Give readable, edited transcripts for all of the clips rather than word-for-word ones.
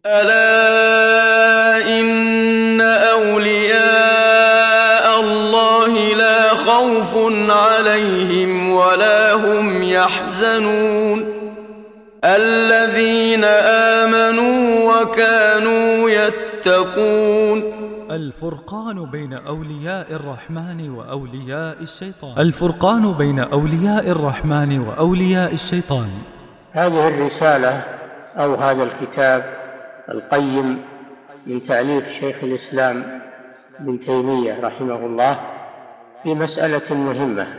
ألا إن أولياء الله لا خوف عليهم ولا هم يحزنون الذين آمنوا وكانوا يتقون. الفرقان بين أولياء الرحمن وأولياء الشيطان. الفرقان بين أولياء الرحمن وأولياء الشيطان. هذه الرسالة أو هذا الكتاب القيم من تأليف شيخ الإسلام ابن تيمية رحمه الله في مسألة مهمة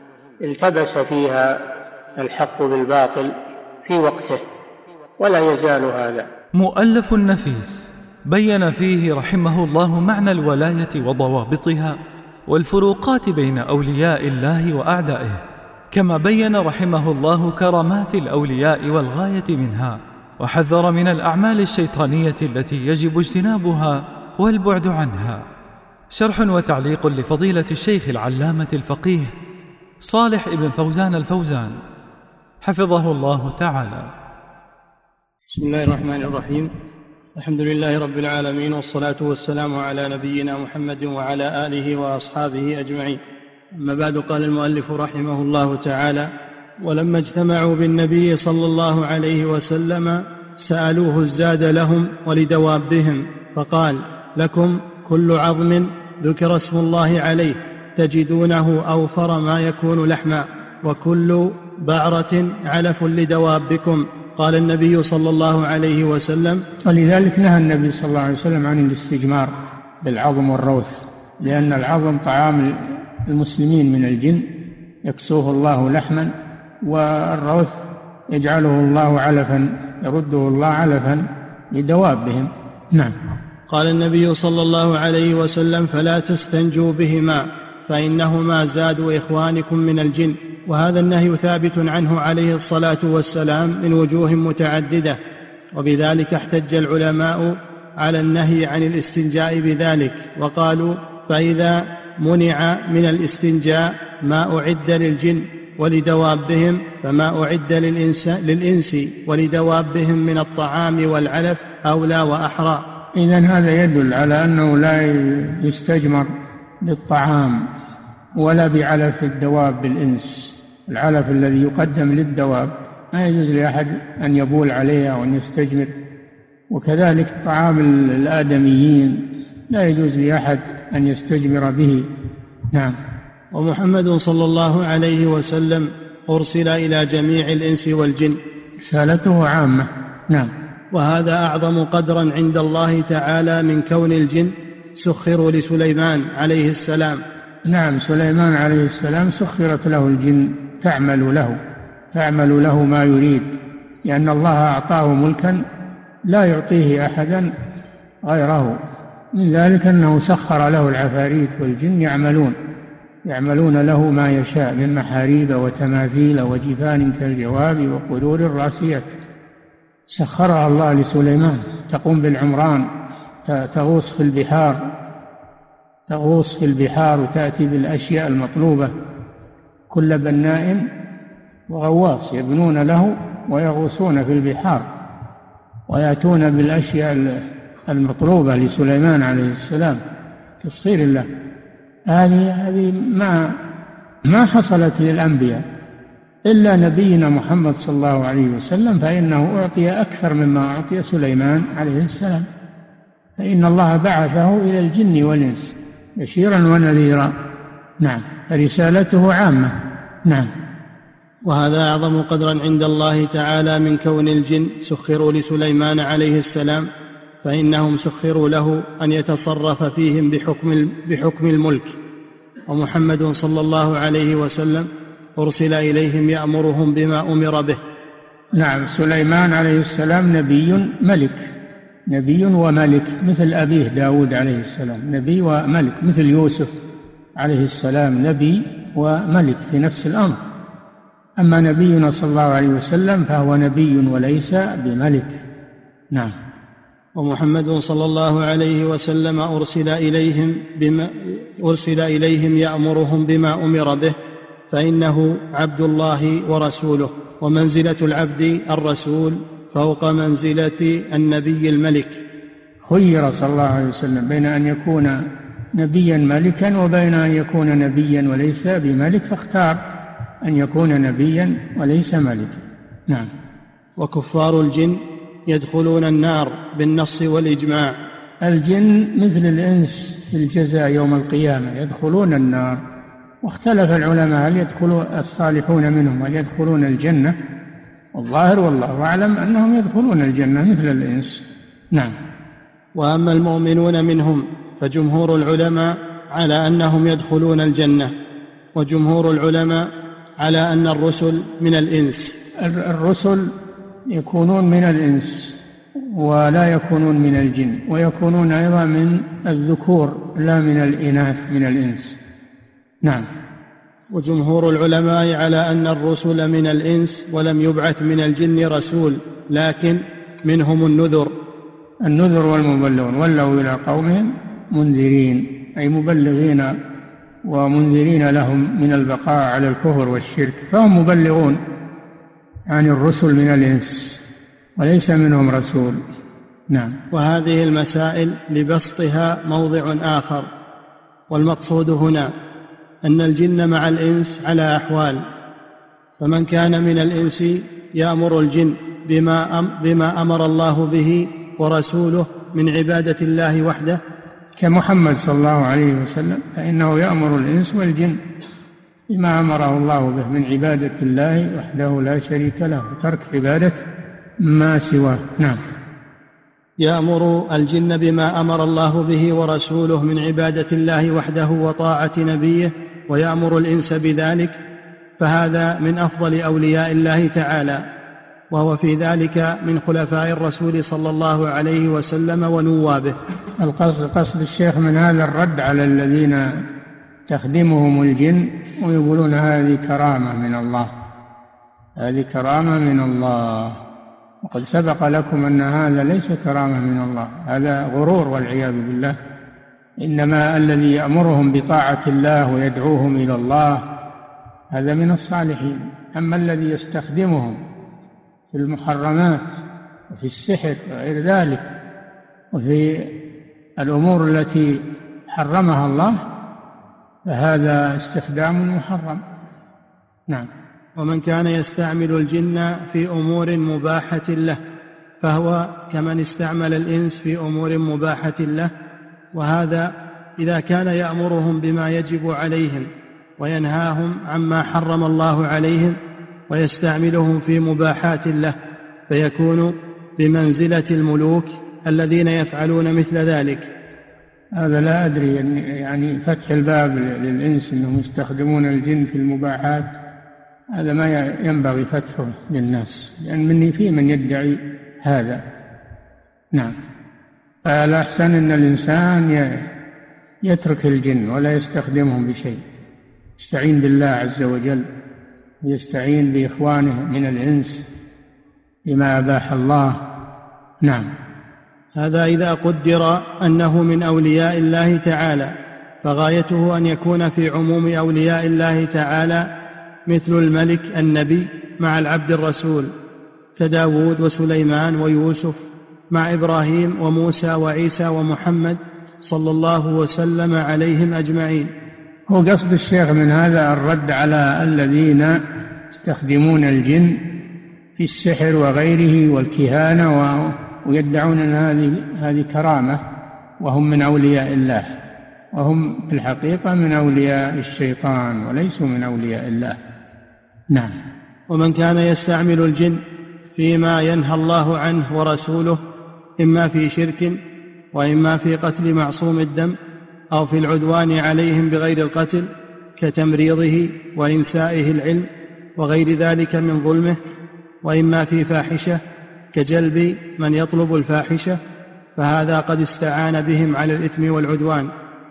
التبس فيها الحق بالباطل في وقته ولا يزال هذا. مؤلف نفيس بين فيه رحمه الله معنى الولاية وضوابطها والفروقات بين أولياء الله وأعدائه، كما بين رحمه الله كرامات الأولياء والغاية منها، وحذر من الأعمال الشيطانية التي يجب اجتنابها والبعد عنها. شرح وتعليق لفضيلة الشيخ العلامة الفقيه صالح ابن فوزان الفوزان حفظه الله تعالى. بسم الله الرحمن الرحيم. الحمد لله رب العالمين، والصلاة والسلام على نبينا محمد وعلى آله وأصحابه أجمعين. أما بعد، قال المؤلف رحمه الله تعالى: ولما اجتمعوا بالنبي صلى الله عليه وسلم سألوه الزاد لهم ولدوابهم، فقال: لكم كل عظم ذكر اسم الله عليه تجدونه أوفر ما يكون لحما، وكل بعرة علف لدوابكم. قال النبي صلى الله عليه وسلم: ولذلك نهى النبي صلى الله عليه وسلم عن الاستجمار بالعظم والروث، لأن العظم طعام المسلمين من الجن يكسوه الله لحما، والروث يجعله الله علفا، يرده الله علفا لدوابهم. نعم. قال النبي صلى الله عليه وسلم: فلا تستنجوا بهما فإنهما زاد إخوانكم من الجن. وهذا النهي ثابت عنه عليه الصلاة والسلام من وجوه متعددة، وبذلك احتج العلماء على النهي عن الاستنجاء بذلك، وقالوا: فإذا منع من الاستنجاء ما أعد للجن ولدوابهم فما أعد للإنس ولدوابهم من الطعام والعلف أولى وأحرى. إذن هذا يدل على أنه لا يستجمر بالطعام ولا بعلف الدواب بالإنس. العلف الذي يقدم للدواب ما يجوز لأحد أن يبول عليه أو أن يستجمر، وكذلك طعام الآدميين لا يجوز لأحد أن يستجمر به. نعم. ومحمد صلى الله عليه وسلم أرسل إلى جميع الإنس والجن، رسالته عامة. نعم. وهذا أعظم قدرا عند الله تعالى من كون الجن سخروا لسليمان عليه السلام. نعم، سليمان عليه السلام سخرت له الجن تعمل له ما يريد، لأن الله أعطاه ملكا لا يعطيه أحدا غيره. من ذلك أنه سخر له العفاريت والجن يعملون له ما يشاء من محاريب وتماثيل وجفان كالجواب وقدور الراسيات، سخرها الله لسليمان، تقوم بالعمران، تغوص في البحار وتأتي بالأشياء المطلوبة. كل بناء وغواص يبنون له ويغوصون في البحار ويأتون بالأشياء المطلوبة لسليمان عليه السلام، تسخير الله. هذه ما حصلت للأنبياء إلا نبينا محمد صلى الله عليه وسلم، فإنه أعطي أكثر مما أعطي سليمان عليه السلام، فإن الله بعثه إلى الجن والإنس بشيرا ونذيرا. نعم. رسالته عامة. نعم. وهذا أعظم قدرا عند الله تعالى من كون الجن سخروا لسليمان عليه السلام، فإنهم سخروا له أن يتصرف فيهم بحكم الملك. ومحمد صلى الله عليه وسلم أرسل إليهم يأمرهم بما أمر به. نعم. سليمان عليه السلام نبي وملك مثل أبيه داود عليه السلام، نبي وملك، مثل يوسف عليه السلام نبي وملك في نفس الأمر. أما نبينا صلى الله عليه وسلم فهو نبي وليس بملك. نعم. ومحمد صلى الله عليه وسلم أرسل إليهم يأمرهم بما أمر به، فإنه عبد الله ورسوله، ومنزلة العبد الرسول فوق منزلة النبي الملك. خير صلى الله عليه وسلم بين أن يكون نبيا ملكا وبين أن يكون نبيا وليس بملك، فاختار أن يكون نبيا وليس ملكا. نعم. وكفار الجن يدخلون النار بالنص والإجماع. الجن مثل الإنس في الجزاء يوم القيامة يدخلون النار، واختلف العلماء هل يدخل الصالحون منهم هل يدخلون الجنة، والظاهر والله أعلم أنهم يدخلون الجنة مثل الإنس. نعم. وأما المؤمنون منهم فجمهور العلماء على أنهم يدخلون الجنة، وجمهور العلماء على أن الرسل من الإنس. الرسل يكونون من الإنس ولا يكونون من الجن، ويكونون أيضا من الذكور لا من الإناث من الإنس. نعم. وجمهور العلماء على أن الرسل من الإنس ولم يبعث من الجن رسول، لكن منهم النذر والمبلغون، ولوا إلى قومهم منذرين، أي مبلغين ومنذرين لهم من البقاء على الكفر والشرك، فهم مبلغون عن الرسل من الإنس وليس منهم رسول. نعم. وهذه المسائل لبسطها موضع آخر، والمقصود هنا أن الجن مع الإنس على أحوال، فمن كان من الإنس يأمر الجن بما أمر الله به ورسوله من عبادة الله وحده كمحمد صلى الله عليه وسلم، فإنه يأمر الإنس والجن بما أمره الله به من عبادة الله وحده لا شريك له وترك عبادة ما سواه. نعم. يأمر الجن بما أمر الله به ورسوله من عبادة الله وحده وطاعة نبيه، ويأمر الإنس بذلك، فهذا من أفضل أولياء الله تعالى، وهو في ذلك من خلفاء الرسول صلى الله عليه وسلم ونوابه. قصد الشيخ من هذا الرد على الذين تخدمهم الجن ويقولون هذه كرامة من الله، هذه كرامة من الله، وقد سبق لكم أن هذا ليس كرامة من الله، هذا غرور والعياذ بالله. إنما الذي يأمرهم بطاعة الله ويدعوهم إلى الله هذا من الصالحين. أما الذي يستخدمهم في المحرمات وفي السحر وغير ذلك وفي الأمور التي حرمها الله فهذا استخدام محرم. نعم. ومن كان يستعمل الجن في أمور مباحة له فهو كمن استعمل الإنس في أمور مباحة له، وهذا إذا كان يأمرهم بما يجب عليهم وينهاهم عما حرم الله عليهم ويستعملهم في مباحات له، فيكون بمنزلة الملوك الذين يفعلون مثل ذلك. هذا لا أدري، يعني فتح الباب للإنس أنهم يستخدمون الجن في المباحات هذا ما ينبغي فتحه للناس، لأن في من يدعي هذا. نعم. فالأحسن أن الإنسان يترك الجن ولا يستخدمهم بشيء، يستعين بالله عز وجل، يستعين بإخوانه من الإنس بما أباح الله. نعم. هذا إذا قدر أنه من أولياء الله تعالى، فغايته أن يكون في عموم أولياء الله تعالى مثل الملك النبي مع العبد الرسول كداود وسليمان ويوسف، مع إبراهيم وموسى وعيسى ومحمد صلى الله وسلم عليهم أجمعين. هو قصد الشيخ من هذا الرد على الذين يستخدمون الجن في السحر وغيره والكهانة ويدعون أن هذه كرامة، وهم من أولياء الله، وهم في الحقيقة من أولياء الشيطان وليسوا من أولياء الله. نعم. ومن كان يستعمل الجن فيما ينهى الله عنه ورسوله، إما في شرك وإما في قتل معصوم الدم أو في العدوان عليهم بغير القتل كتمريضه وإنسائه العلم وغير ذلك من ظلمه، وإما في فاحشة كجلب من يطلب الفاحشة، فهذا قد استعان بهم على الإثم والعدوان.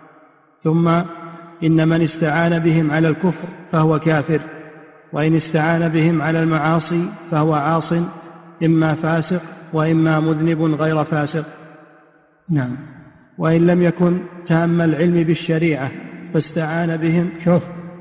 ثم إن من استعان بهم على الكفر فهو كافر، وإن استعان بهم على المعاصي فهو عاص، إما فاسق وإما مذنب غير فاسق. نعم. وإن لم يكن تام العلم بالشريعة فاستعان بهم. شوف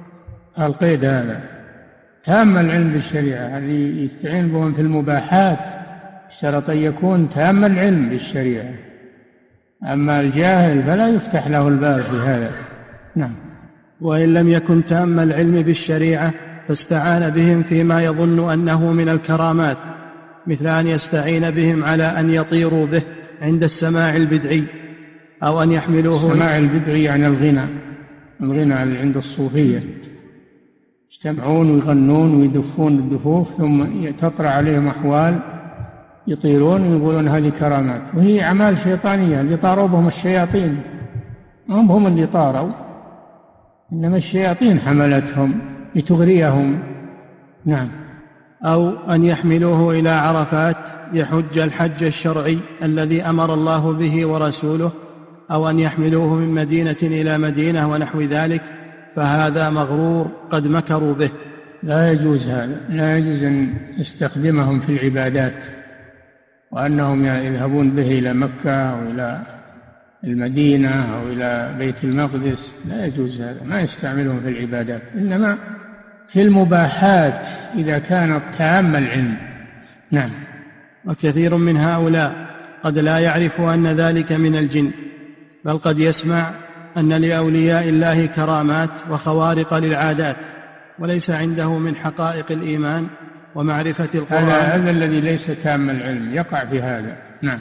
القيد هذا، تام العلم بالشريعة، هذه يستعين بهم في المباحات اشترط أن يكون تام العلم بالشريعة، أما الجاهل فلا يفتح له الباب في هذا. نعم. وإن لم يكن تام العلم بالشريعة فاستعان بهم فيما يظن أنه من الكرامات، مثل أن يستعين بهم على أن يطيروا به عند السماع البدعي، أو أن يحملوه. السماع البدعي يعني الغنى عند الصوفية، يجتمعون ويغنون ويدفون الدفوف ثم تطرأ عليهم أحوال يطيرون ويقولون هذه كرامات، وهي أعمال شيطانية. اللي طاروا بهم الشياطين، هم اللي طاروا، إنما الشياطين حملتهم لتغريهم. نعم. أو أن يحملوه إلى عرفات يحج الحج الشرعي الذي أمر الله به ورسوله، أو أن يحملوه من مدينة إلى مدينة ونحو ذلك، فهذا مغرور قد مكروا به. لا يجوز هذا، لا يجوز أن يستخدمهم في العبادات، وأنهم يذهبون به إلى مكة أو إلى المدينة أو إلى بيت المقدس، لا يجوز هذا، ما يستعملهم في العبادات، إنما في المباحات إذا كانت تام العلم. نعم. وكثير من هؤلاء قد لا يعرف أن ذلك من الجن، بل قد يسمع أن لأولياء الله كرامات وخوارق للعادات، وليس عنده من حقائق الإيمان ومعرفة القرآن. هذا الذي ليس تام العلم يقع في هذا. نعم.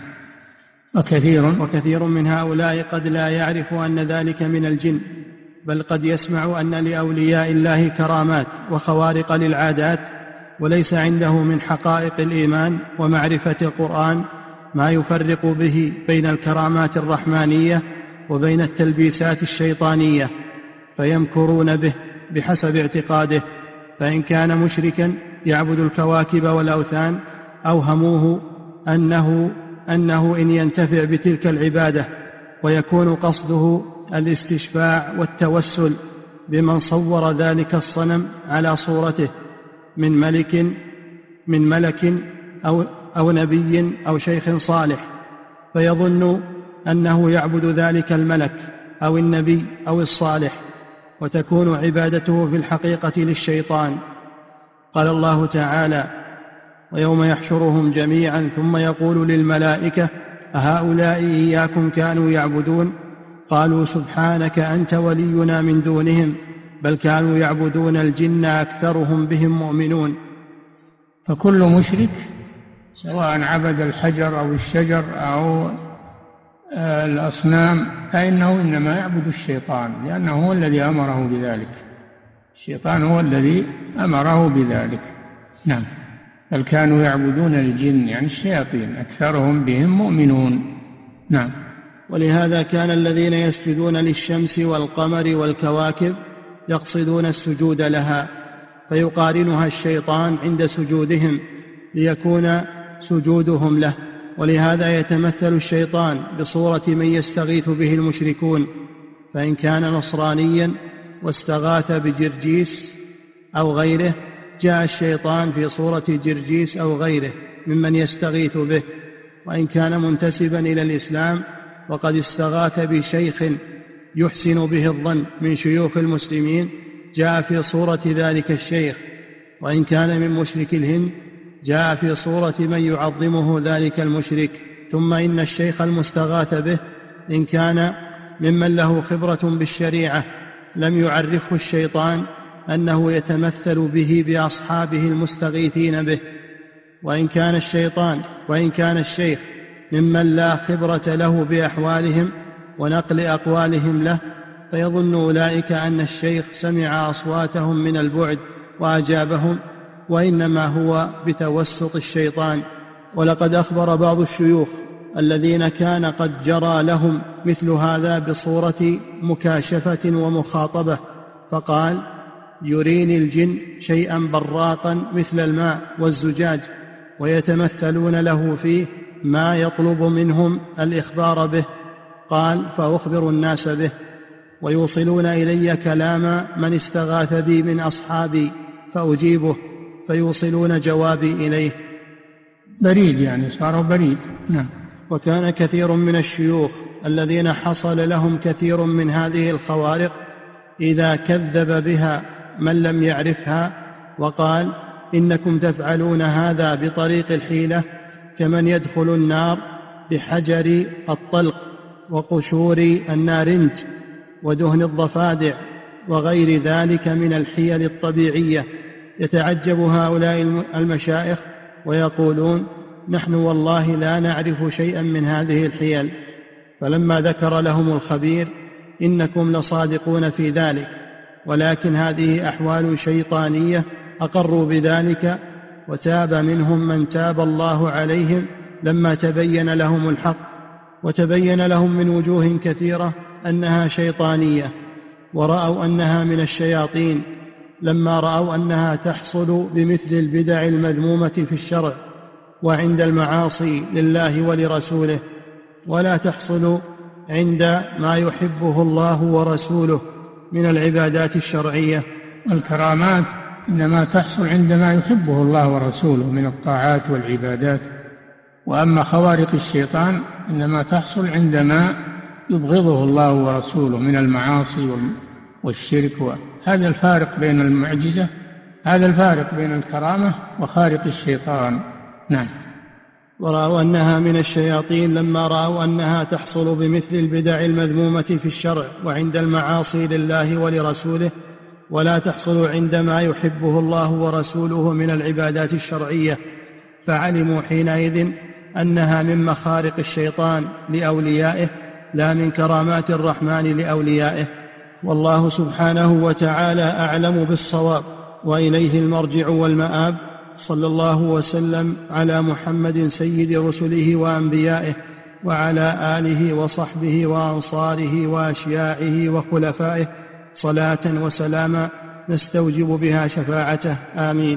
وكثير من هؤلاء قد لا يعرف أن ذلك من الجن، بل قد يسمع أن لأولياء الله كرامات وخوارق للعادات، وليس عنده من حقائق الإيمان ومعرفة القرآن ما يفرق به بين الكرامات الرحمانية وبين التلبيسات الشيطانية، فيمكرون به بحسب اعتقاده. فإن كان مشركا يعبد الكواكب والأوثان، أوهموه أنه إن ينتفع بتلك العبادة ويكون قصده الاستشفاع والتوسل بمن صور ذلك الصنم على صورته من ملك أو نبي أو شيخ صالح، فيظن أنه يعبد ذلك الملك أو النبي أو الصالح، وتكون عبادته في الحقيقة للشيطان. قال الله تعالى: ويوم يحشرهم جميعا ثم يقول للملائكة أهؤلاء إياكم كانوا يعبدون؟ قالوا سبحانك أنت ولينا من دونهم بل كانوا يعبدون الجن أكثرهم بهم مؤمنون. فكل مشرك سواء عبد الحجر أو الشجر أو الأصنام فإنه إنما يعبد الشيطان، لأنه هو الذي أمره بذلك، الشيطان هو الذي أمره بذلك. نعم. بل كانوا يعبدون الجن يعني الشياطين أكثرهم بهم مؤمنون. نعم. ولهذا كان الذين يسجدون للشمس والقمر والكواكب يقصدون السجود لها، فيقارنها الشيطان عند سجودهم ليكون سجودهم له. ولهذا يتمثل الشيطان بصورة من يستغيث به المشركون، فإن كان نصرانيا واستغاث بجرجيس أو غيره جاء الشيطان في صورة جرجيس أو غيره ممن يستغيث به. وإن كان منتسبا إلى الإسلام وقد استغاث بشيخ يحسن به الظن من شيوخ المسلمين جاء في صورة ذلك الشيخ. وإن كان من مشرك الهند جاء في صورة من يعظمه ذلك المشرك. ثم إن الشيخ المستغاث به إن كان ممن له خبرة بالشريعة لم يعرفه الشيطان أنه يتمثل به بأصحابه المستغيثين به. وإن كان الشيخ ممن لا خبرة له بأحوالهم ونقل أقوالهم له، فيظن أولئك أن الشيخ سمع أصواتهم من البعد وأجابهم، وإنما هو بتوسط الشيطان. ولقد أخبر بعض الشيوخ الذين كان قد جرى لهم مثل هذا بصورة مكاشفة ومخاطبة، فقال: يريني الجن شيئا براقا مثل الماء والزجاج ويتمثلون له فيه ما يطلب منهم الإخبار به. قال: فأخبر الناس به ويوصلون إلي كلام من استغاث بي من أصحابي فأجيبه فيوصلون جوابي إليه. بريد يعني صاروا بريد. نعم. وكان كثير من الشيوخ الذين حصل لهم كثير من هذه الخوارق إذا كذب بها من لم يعرفها وقال: إنكم تفعلون هذا بطريق الحيلة، كمن يدخل النار بحجر الطلق وقشور النارنج ودهن الضفادع وغير ذلك من الحيل الطبيعية. يتعجب هؤلاء المشايخ ويقولون: نحن والله لا نعرف شيئا من هذه الحيل. فلما ذكر لهم الخبير: إنكم لصادقون في ذلك، ولكن هذه أحوال شيطانية، أقروا بذلك، وتاب منهم من تاب الله عليهم لما تبين لهم الحق، وتبين لهم من وجوه كثيرة أنها شيطانية، ورأوا أنها من الشياطين لما رأوا أنها تحصل بمثل البدع المذمومة في الشرع وعند المعاصي لله ولرسوله، ولا تحصل عند ما يحبه الله ورسوله من العبادات الشرعية. الكرامات إنما تحصل عندما يحبه الله ورسوله من الطاعات والعبادات، وأما خوارق الشيطان إنما تحصل عندما يبغضه الله ورسوله من المعاصي والشرك. هذا الفارق بين المعجزة، هذا الفارق بين الكرامة وخارق الشيطان. نعم. ورأوا أنها من الشياطين لما رأوا أنها تحصل بمثل البدع المذمومة في الشرع وعند المعاصي لله ولرسوله، ولا تحصل عندما يحبه الله ورسوله من العبادات الشرعية، فعلموا حينئذ أنها من مخارق الشيطان لأوليائه لا من كرامات الرحمن لأوليائه. والله سبحانه وتعالى أعلم بالصواب، وإليه المرجع والمآب. صلى الله وسلم على محمد سيد رسله وأنبيائه، وعلى آله وصحبه وأنصاره وأشياعه وخلفائه صلاة وسلاما نستوجب بها شفاعته. آمين.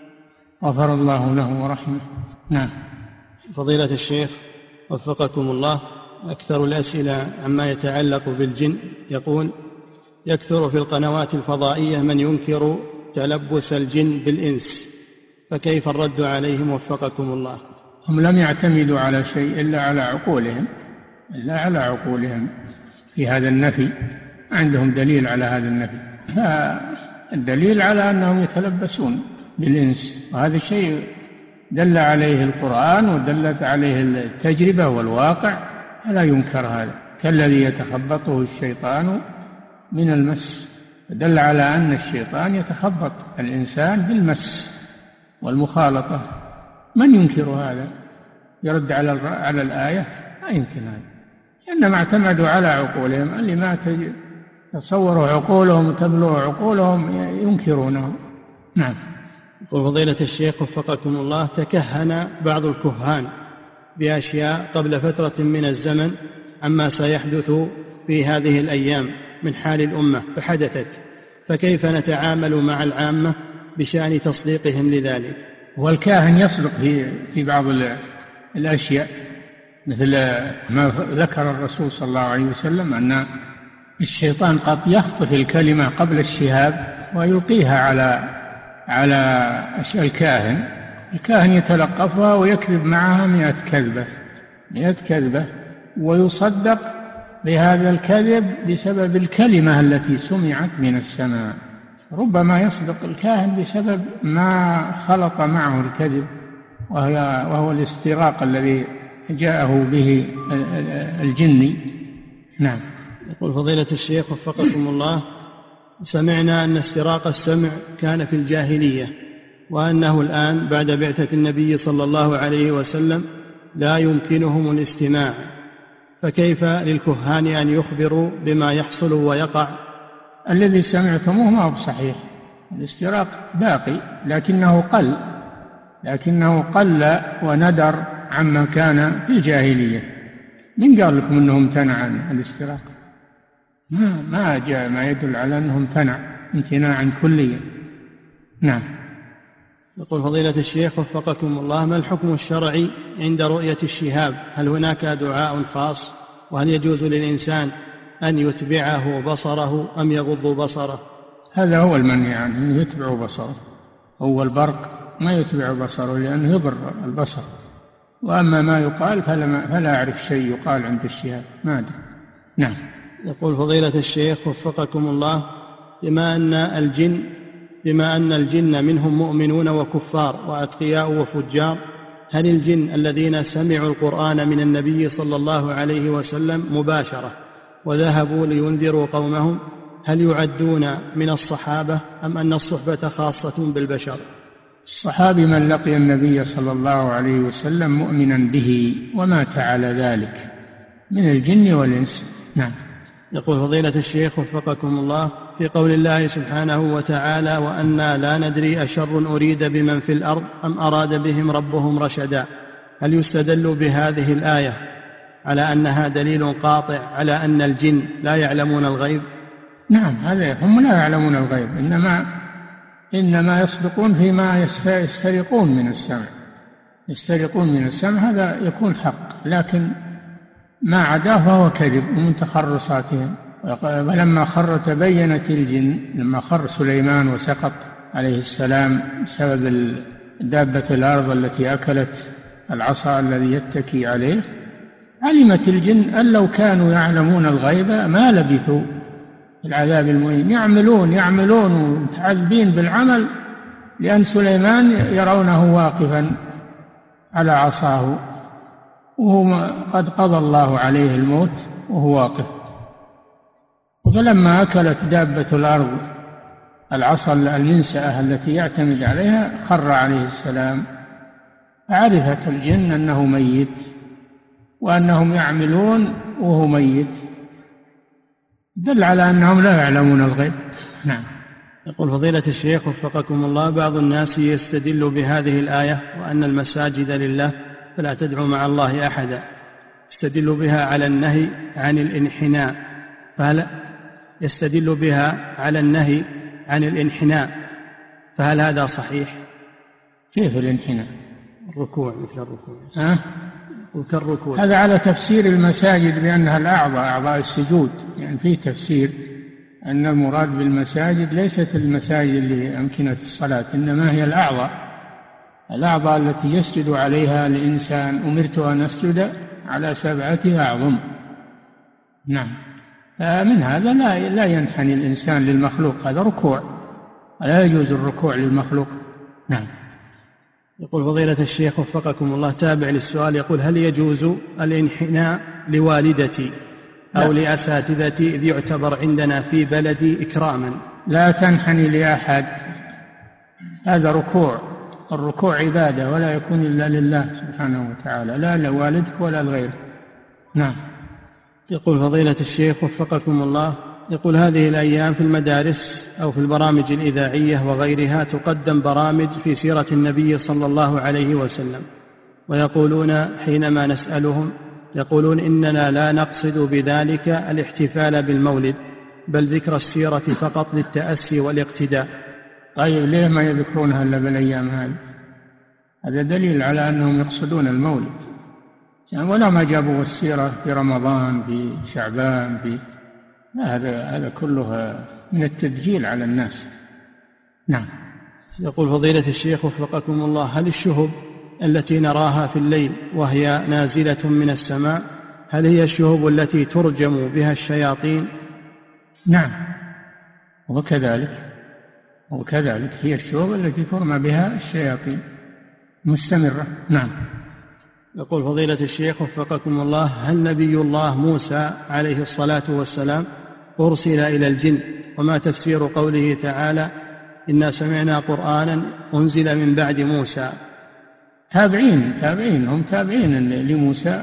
غفر الله له ورحمه. نعم. فضيلة الشيخ وفقكم الله، أكثر الأسئلة عما يتعلق بالجن. يقول: يكثر في القنوات الفضائية من ينكر تلبس الجن بالإنس، فكيف الرد عليهم وفقكم الله؟ هم لم يعتمدوا على شيء إلا على عقولهم في هذا النفي، عندهم دليل على هذا النفي. الدليل على أنهم يتلبسون بالإنس، وهذا الشيء دل عليه القرآن ودلت عليه التجربة والواقع، فلا ينكر هذا، كالذي يتخبطه الشيطان من المس، دل على أن الشيطان يتخبط الإنسان بالمس والمخالطة. من ينكر هذا؟ يرد على الآية؟ لا يمكن هذا، إنما اعتمدوا على عقولهم، اللي ما تصوروا عقولهم وتبلغ عقولهم ينكرونه. نعم. وفضيلة الشيخ وفقكم الله، تكهن بعض الكهان بأشياء قبل فترة من الزمن عما سيحدث في هذه الأيام من حال الأمة فحدثت، فكيف نتعامل مع العامة بشأن تصديقهم لذلك؟ والكاهن يصدق في بعض الأشياء، مثل ما ذكر الرسول صلى الله عليه وسلم أن الشيطان قد يخطف الكلمة قبل الشهاب ويلقيها على الكاهن يتلقفها ويكذب معها 100 كذبة ويصدق بهذا الكذب بسبب الكلمة التي سمعت من السماء. ربما يصدق الكاهن بسبب ما خلط معه الكذب، وهو الاستراق الذي جاءه به الجني. نعم. يقول فضيلة الشيخ وفقكم الله: سمعنا أن استراق السمع كان في الجاهلية، وأنه الآن بعد بعثة النبي صلى الله عليه وسلم لا يمكنهم الاستماع، فكيف للكهان أن يخبروا بما يحصل ويقع؟ الذي سمعتموه ما هو صحيح، الاستراق باقي لكنه قل وندر عما كان في الجاهلية. من قال لكم أنهم امتنع عن الاستراق؟ ما جاء ما يدل على أنهم امتناعا كليا. نعم. يقول فضيلة الشيخ وفقكم الله: ما الحكم الشرعي عند رؤية الشهاب؟ هل هناك دعاء خاص؟ وهل يجوز للإنسان أن يتبعه بصره أم يغض بصره؟ هذا هو المنهي عنه، أنه يتبع بصره. هو البرق ما يتبع بصره لأنه يضر البصر. وأما ما يقال فلا أعرف شيء يقال عند الشهاب، ما أدري. نعم. يقول فضيلة الشيخ وفقكم الله: بما أن الجن منهم مؤمنون وكفار وأتقياء وفجار، هل الجن الذين سمعوا القرآن من النبي صلى الله عليه وسلم مباشرة وذهبوا لينذروا قومهم هل يعدون من الصحابة أم أن الصحبة خاصة بالبشر؟ الصحابي من لقي النبي صلى الله عليه وسلم مؤمنا به ومات على ذلك من الجن والإنس. نعم. يقول فضيلة الشيخ وفقكم الله في قول الله سبحانه وتعالى وأنا لا ندري أشر أريد بمن في الأرض أم أراد بهم ربهم رشدا، هل يستدل بهذه الآية على أنها دليل قاطع على أن الجن لا يعلمون الغيب؟ نعم، هذا هم لا يعلمون الغيب، إنما يصدقون فيما يسترقون من السمع، يسترقون من السمع هذا يكون حق، لكن ما عداه فهو كذب ومن تخرصاتهم. ولما خر تبينت الجن، لما خر سليمان وسقط عليه السلام بسبب دابة الأرض التي أكلت العصا الذي يتكي عليه، علمت الجن أن لو كانوا يعلمون الغيب ما لبثوا العذاب المهين. يعملون ومتعذبين بالعمل لأن سليمان يرونه واقفا على عصاه وهو قد قضى الله عليه الموت وهو واقف. فلما أكلت دابة الأرض العصا المنسأة التي يعتمد عليها خر عليه السلام، عرفت الجن أنه ميت وأنهم يعملون وهو ميت، دل على أنهم لا يعلمون الغيب. نعم. يقول فضيلة الشيخ وفقكم الله بعض الناس يستدل بهذه الآية وأن المساجد لله فلا تدعوا مع الله أحدا، يستدل بها على النهي عن الانحناء، فهل يستدل بها على النهي عن الانحناء، فهل هذا صحيح؟ كيف الانحناء؟ الركوع مثل الركوع كالركوع، هذا على تفسير المساجد بأنها الأعضاء، أعضاء السجود، يعني فيه تفسير أن المراد بالمساجد ليست المساجد لأمكنة الصلاة، إنما هي الأعضاء التي يسجد عليها الإنسان. أمرت أن أسجد على 7 أعظم. نعم. من هذا لا ينحني الإنسان للمخلوق، هذا ركوع، لا يجوز الركوع للمخلوق. نعم. يقول فضيلة الشيخ وفقكم الله تابع للسؤال، يقول هل يجوز الانحناء لوالدتي أو لأساتذتي إذ يعتبر عندنا في بلدي إكراما؟ لا تنحني لأحد، هذا ركوع، الركوع عبادة ولا يكون إلا لله سبحانه وتعالى، لا لوالدك ولا لغيرك. نعم. يقول فضيلة الشيخ وفقكم الله، يقول هذه الأيام في المدارس أو في البرامج الإذاعية وغيرها تقدم برامج في سيرة النبي صلى الله عليه وسلم، ويقولون حينما نسألهم يقولون إننا لا نقصد بذلك الاحتفال بالمولد بل ذكر السيرة فقط للتأسي والاقتداء. طيب ليه ما يذكرونها إلا بالأيام هذه؟ هذا دليل على أنهم يقصدون المولد، ولا ما جابوا السيرة في رمضان في شعبان في هذا كله من التدجيل على الناس. نعم. يقول فضيلة الشيخ وفقكم الله هل الشهب التي نراها في الليل وهي نازلة من السماء هل هي الشهب التي ترجم بها الشياطين؟ نعم، وكذلك هي الشهب التي ترمى بها الشياطين مستمرة. نعم. يقول فضيلة الشيخ وفقكم الله هل نبي الله موسى عليه الصلاة والسلام أرسل إلى الجن؟ وما تفسير قوله تعالى إنا سمعنا قرآنا أنزل من بعد موسى؟ تابعين هم تابعين لموسى.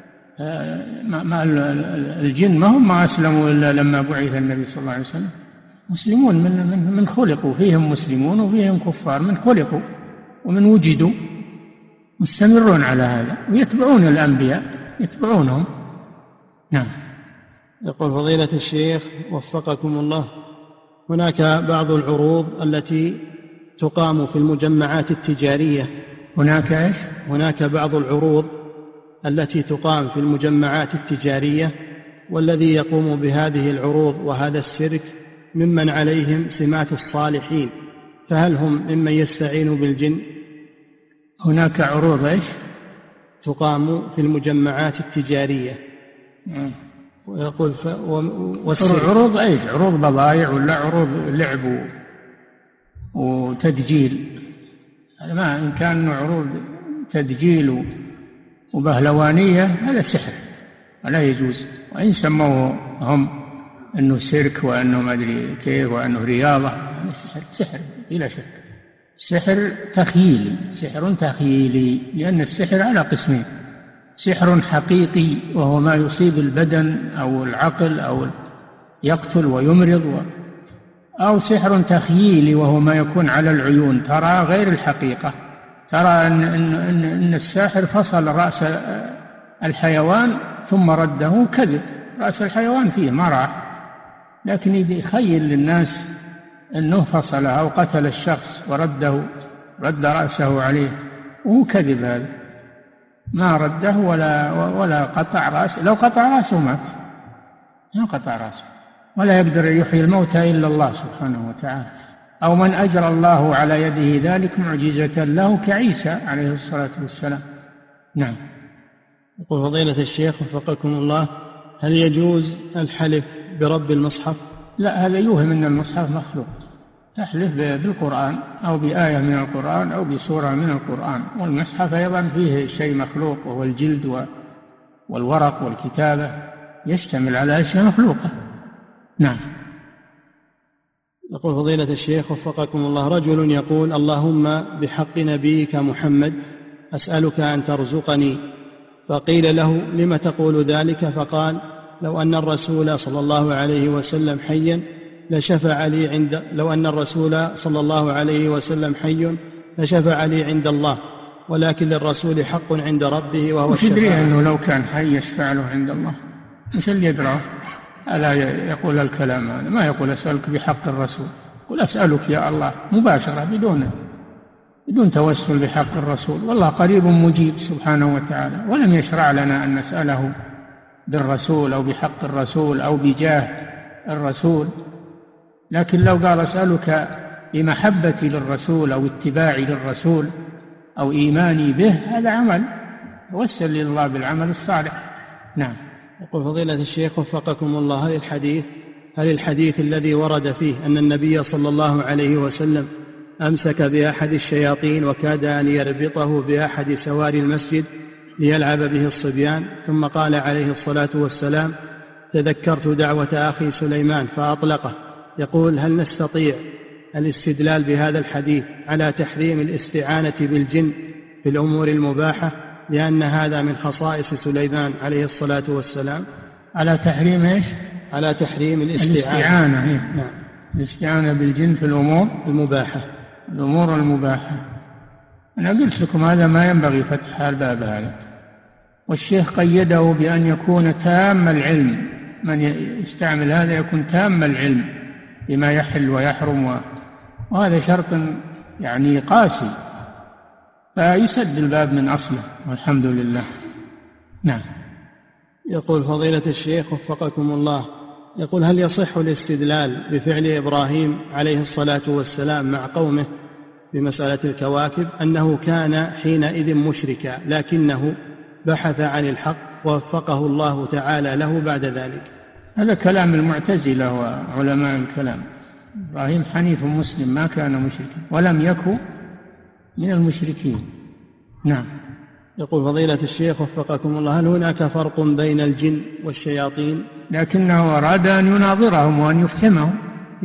الجن ما هم ما أسلموا إلا لما بعث النبي صلى الله عليه وسلم، مسلمون من خلقوا، فيهم مسلمون وفيهم كفار، من خلقوا ومن وجدوا، مستمرون على هذا ويتبعون الأنبياء يتبعونهم. نعم. يقول فضيلة الشيخ وفقكم الله هناك بعض العروض التي تقام في المجمعات التجارية. هناك بعض العروض التي تقام في المجمعات التجارية، والذي يقوم بهذه العروض وهذا السيرك ممن عليهم سمات الصالحين، فهل هم ممن يستعين بالجن؟ هناك عروض تقام في المجمعات التجارية. ويقول عروض عروض بضائع ولا عروض لعب وتدجيل؟ ما إن كان عروض تدجيل وبهلوانية هذا سحر ولا يجوز. وإن سموه هم أنه سيرك وأنه ما أدري كيف وأنه رياضة، سحر بلا شك، سحر تخيلي، لأن السحر على قسمين: سحر حقيقي وهو ما يصيب البدن أو العقل أو يقتل ويمرض، أو سحر تخييلي وهو ما يكون على العيون، ترى غير الحقيقة، ترى أن الساحر فصل رأس الحيوان ثم رده، كذب، رأس الحيوان فيه ما راح، لكن يخيل للناس أنه فصله أو قتل الشخص رد رأسه عليه، وهو كذب، هذا ما رده ولا قطع رأسه، لو قطع رأسه مات، ما قطع رأسه، ولا يقدر يحيي الموتى إلا الله سبحانه وتعالى، أو من أجرى الله على يده ذلك معجزة له كعيسى عليه الصلاة والسلام. نعم. يقول فضيلة الشيخ وفقكم الله: هل يجوز الحلف برب المصحف؟ لا، هذا يوهم أن المصحف مخلوق، تحلف بالقرآن أو بآية من القرآن أو بسورة من القرآن، والمصحف أيضا فيه شيء مخلوق وهو الجلد والورق والكتابة، يشتمل على أشياء مخلوقة. نعم. يقول فضيلة الشيخ وفقكم الله: رجل يقول: اللهم بحق نبيك محمد أسألك أن ترزقني، فقيل له: لم تقول ذلك؟ فقال: لو أن الرسول صلى الله عليه وسلم حيا لشفع لي عند الله، ولكن للرسول حق عند ربه وهو الشفاعة. تدري أنه لو كان حي يشفع له عند الله؟ مش اللي يدراه؟ ألا يقول الكلام هذا، ما يقول أسألك بحق الرسول، يقول أسألك يا الله مباشرة بدون توسل بحق الرسول، والله قريب مجيب سبحانه وتعالى، ولم يشرع لنا أن نسأله بالرسول أو بحق الرسول أو بجاه الرسول. لكن لو قال أسألك بمحبتي للرسول أو اتباعي للرسول أو إيماني به، هذا عمل، توسل لله بالعمل الصالح. نعم. يقول فضيلة الشيخ وفقكم الله: هل الحديث الذي ورد فيه أن النبي صلى الله عليه وسلم أمسك بأحد الشياطين وكاد أن يربطه بأحد سواري المسجد ليلعب به الصبيان، ثم قال عليه الصلاة والسلام: تذكرت دعوة أخي سليمان فأطلقه، يقول: هل نستطيع الاستدلال بهذا الحديث على تحريم الاستعانة بالجن في الأمور المباحة، لأن هذا من خصائص سليمان عليه الصلاة والسلام؟ على تحريم إيش؟ على تحريم الاستعانة. نعم. الاستعانة بالجن في الأمور المباحة. أنا قلت لكم هذا ما ينبغي فتح الباب هذا، والشيخ قيده بأن يكون تام العلم، من يستعمل هذا يكون تام العلم بما يحل ويحرم، وهذا شرط يعني قاسي، فيسد الباب من أصله، والحمد لله. نعم. يقول فضيلة الشيخ وفقكم الله: يقول: هل يصح الاستدلال بفعل إبراهيم عليه الصلاة والسلام مع قومه بمسألة الكواكب أنه كان حينئذ مشركا لكنه بحث عن الحق ووفقه الله تعالى له بعد ذلك؟ هذا كلام المعتزلة وعلماء الكلام. إبراهيم حنيف مسلم، ما كان مشركا ولم يكن من المشركين. نعم. يقول فضيلة الشيخ وفقكم الله: هل هناك فرق بين الجن والشياطين؟ لكنه أراد أن يناظرهم وأن يفهمهم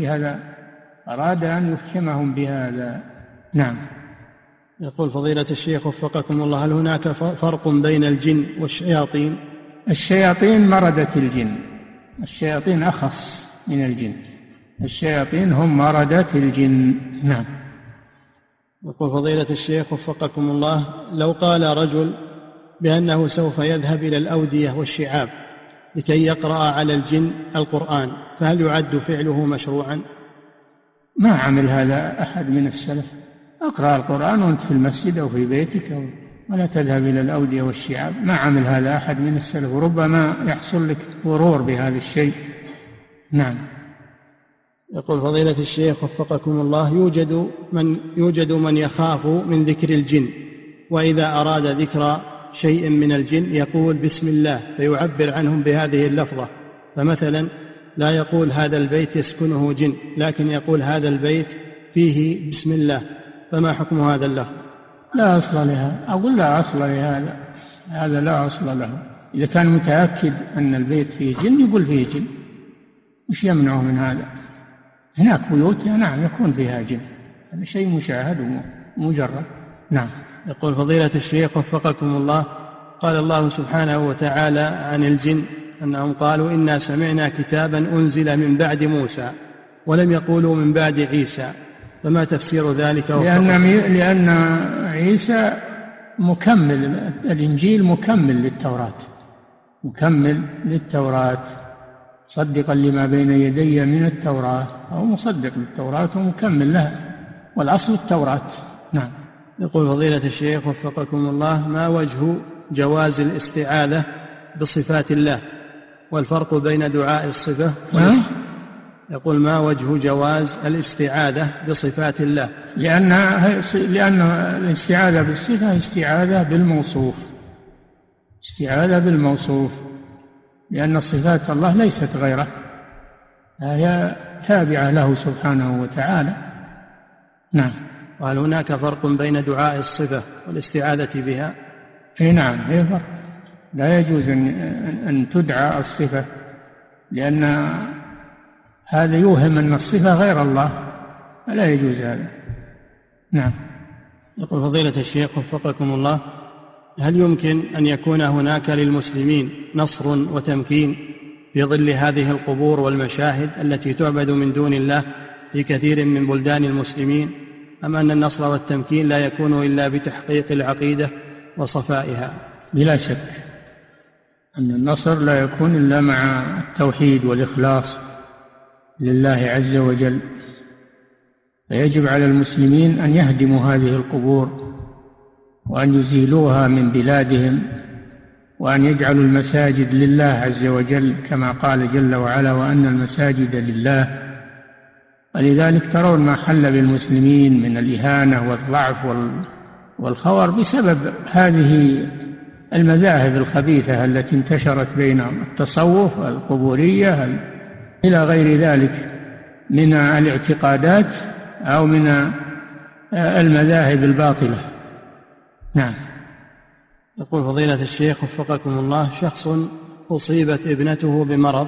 بهذا. نعم. يقول فضيلة الشيخ وفقكم الله: هل هناك فرق بين الجن والشياطين؟ الشياطين مردة الجن، الشياطين أخص من الجن، الشياطين هم مردة الجن. نعم. يقول فضيلة الشيخ وفقكم الله: لو قال رجل بأنه سوف يذهب إلى الأودية والشعاب لكي يقرأ على الجن القرآن، فهل يعد فعله مشروعا؟ ما عمل هذا أحد من السلف. اقرأ القرآن وأنت في المسجد أو في بيتك، ولا تذهب إلى الأودية والشعاب. ما عمل هذا أحد من السلف، وربما يحصل لك غرور بهذا الشيء. نعم. يقول فضيلة الشيخ وفقكم الله: يوجد من يخاف من ذكر الجن، وإذا أراد ذكر شيء من الجن يقول بسم الله، فيعبر عنهم بهذه اللفظة، فمثلا لا يقول هذا البيت يسكنه جن، لكن يقول هذا البيت فيه بسم الله، فما حكم هذا اللفظ؟ لا أصل لها. أقول لا أصل لهذا، هذا لا أصل له. إذا كان متأكد أن البيت فيه جن يقول فيه جن، وش يمنعه من هذا؟ هناك بيوت نعم يكون فيها جن، هذا شيء مشاهد ومجرد. نعم. يقول فضيلة الشيخ وفقكم الله، قال الله سبحانه وتعالى عن الجن أنهم قالوا إنا سمعنا كتابا أنزل من بعد موسى، ولم يقولوا من بعد عيسى، فما تفسير ذلك؟ لأن عيسى مكمل، الإنجيل مكمل للتوراة مصدقا لما بين يدي من التوراة، أو مصدق للتوراة ومكمل لها، والأصل التوراة. نعم. يقول فضيلة الشيخ وفقكم الله، ما وجه جواز الاستعاذة بصفات الله والفرق بين دعاء الصفة يقول ما وجه جواز الاستعاذة بصفات الله؟ لأن الاستعاذة بالصفة استعاذة بالموصوف، لأن صفات الله ليست غيره، هي تابعة له سبحانه وتعالى. نعم. وهل هناك فرق بين دعاء الصفة والاستعاذة بها؟ نعم، هي فرق. لا يجوز أن تدعى الصفة، لأن هذا يوهم أن الصفة غير الله، فلا يجوز هذا. نعم. يقول فضيلة الشيخ وفقكم الله، هل يمكن أن يكون هناك للمسلمين نصر وتمكين في ظل هذه القبور والمشاهد التي تعبد من دون الله في كثير من بلدان المسلمين، أم أن النصر والتمكين لا يكون إلا بتحقيق العقيدة وصفائها؟ بلا شك أن النصر لا يكون إلا مع التوحيد والإخلاص لله عز وجل، فيجب على المسلمين أن يهدموا هذه القبور وأن يزيلوها من بلادهم، وأن يجعلوا المساجد لله عز وجل كما قال جل وعلا وأن المساجد لله. ولذلك ترون ما حل بالمسلمين من الإهانة والضعف والخور بسبب هذه المذاهب الخبيثة التي انتشرت بين التصوف والقبورية إلى غير ذلك من الاعتقادات أو من المذاهب الباطلة. نعم. يقول فضيلة الشيخ وفقكم الله، شخص أصيبت ابنته بمرض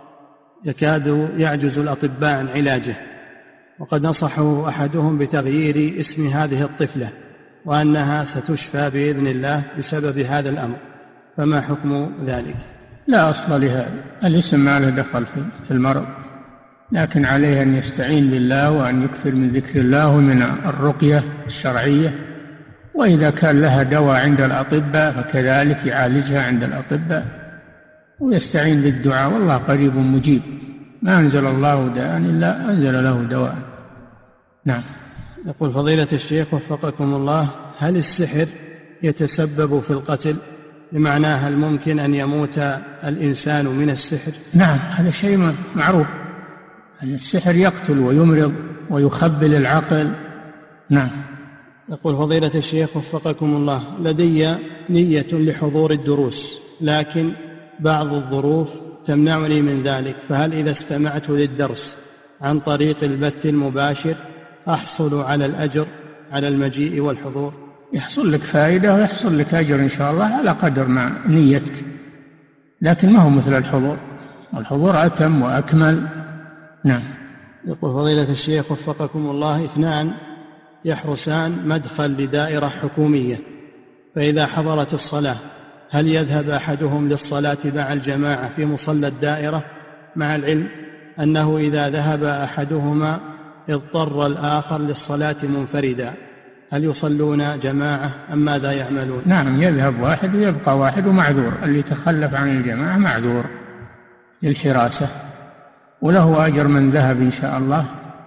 يكاد يعجز الأطباء عن علاجه، وقد نصحه أحدهم بتغيير اسم هذه الطفلة وأنها ستشفى بإذن الله بسبب هذا الأمر، فما حكم ذلك؟ لا أصل لهذا، الاسم ما له دخل في المرض، لكن عليه أن يستعين بالله وأن يكثر من ذكر الله ومن الرقية الشرعية، وإذا كان لها دواء عند الأطباء فكذلك يعالجها عند الأطباء ويستعين بالدعاء، والله قريب مجيب، ما أنزل الله داء إلا أنزل له دواء. نعم. يقول فضيلة الشيخ وفقكم الله، هل السحر يتسبب في القتل؟ بمعناه هل ممكن أن يموت الإنسان من السحر؟ نعم، هذا شيء معروف أن السحر يقتل ويمرض ويخبل العقل. نعم. يقول فضيلة الشيخ وفقكم الله، لدي نية لحضور الدروس، لكن بعض الظروف تمنعني من ذلك، فهل إذا استمعت للدرس عن طريق البث المباشر أحصل على الأجر على المجيء والحضور؟ يحصل لك فائدة ويحصل لك أجر إن شاء الله على قدر ما نيتك، لكن ما هو مثل الحضور أتم وأكمل. نعم. يقول فضيلة الشيخ وفقكم الله، 2 يحرسان مدخل لدائرة حكومية، فإذا حضرت الصلاة هل يذهب أحدهم للصلاة مع الجماعة في مصلى الدائرة، مع العلم أنه إذا ذهب أحدهما اضطر الآخر للصلاة منفردا، هل يصلون جماعة أم ماذا يعملون؟ نعم، يذهب واحد ويبقى واحد، ومعذور، اللي تخلف عن الجماعة معذور للحراسة، وله أجر من ذهب إن شاء الله،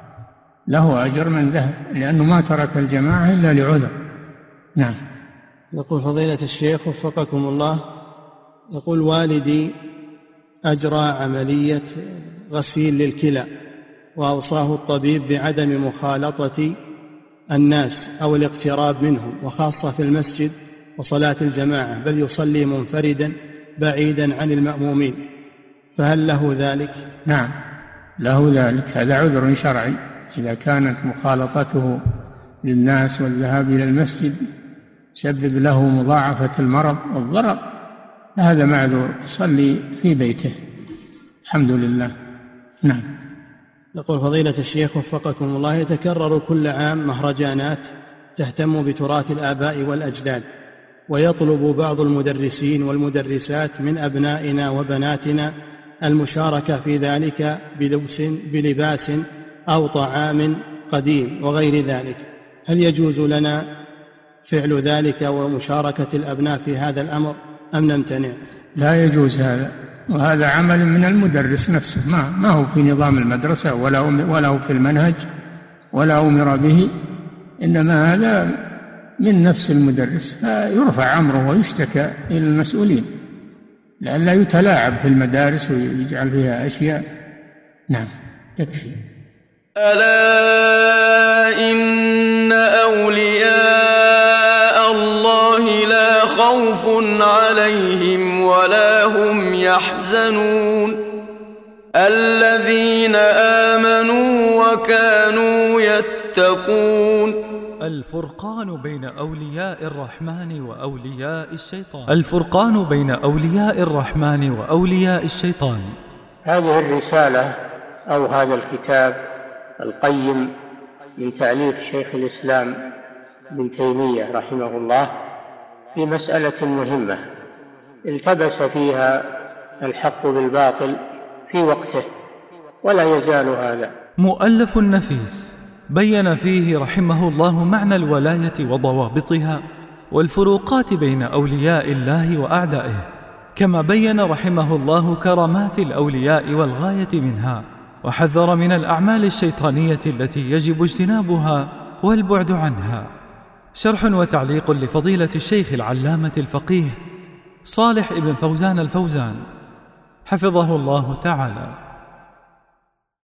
له أجر من ذهب، لأنه ما ترك الجماعة إلا لعذر. نعم. يقول فضيلة الشيخ وفقكم الله، يقول والدي أجرى عملية غسيل للكلى، وأوصاه الطبيب بعدم مخالطة الناس أو الاقتراب منهم، وخاصة في المسجد وصلاة الجماعة، بل يصلي منفردا بعيدا عن المأمومين، فهل له ذلك؟ نعم، له ذلك، هذا عذر شرعي. إذا كانت مخالطته للناس والذهاب إلى المسجد سبب له مضاعفة المرض والضرر، هذا معذور، يصلي في بيته. الحمد لله. نعم. يقول فضيلة الشيخ وفقكم الله، يتكرر كل عام مهرجانات تهتم بتراث الآباء والأجداد، ويطلب بعض المدرسين والمدرسات من أبنائنا وبناتنا المشاركة في ذلك بلباس أو طعام قديم وغير ذلك، هل يجوز لنا فعل ذلك ومشاركة الأبناء في هذا الأمر أم نمتنع؟ لا يجوز هذا، وهذا عمل من المدرس نفسه، ما هو في نظام المدرسة ولا هو في المنهج ولا أمر به، إنما هذا من نفس المدرس، فيرفع أمره ويشتكى إلى المسؤولين لئلا يتلاعب في المدارس ويجعل فيها أشياء. نعم، يكفي. ألا إن أولياء الله لا خوف عليهم ولا هم يحزنون الذين آمنوا وكانوا يتقون. الفرقان بين أولياء الرحمن وأولياء الشيطان. الفرقان بين أولياء الرحمن وأولياء الشيطان. هذه الرسالة أو هذا الكتاب القيم من تأليف شيخ الإسلام ابن تيمية رحمه الله في مسألة مهمة التبس فيها الحق بالباطل في وقته، ولا يزال هذا. مؤلف نفيس بين فيه رحمه الله معنى الولاية وضوابطها والفروقات بين أولياء الله وأعدائه، كما بين رحمه الله كرامات الأولياء والغاية منها، وحذر من الأعمال الشيطانية التي يجب اجتنابها والبعد عنها. شرح وتعليق لفضيلة الشيخ العلامة الفقيه صالح ابن فوزان الفوزان حفظه الله تعالى.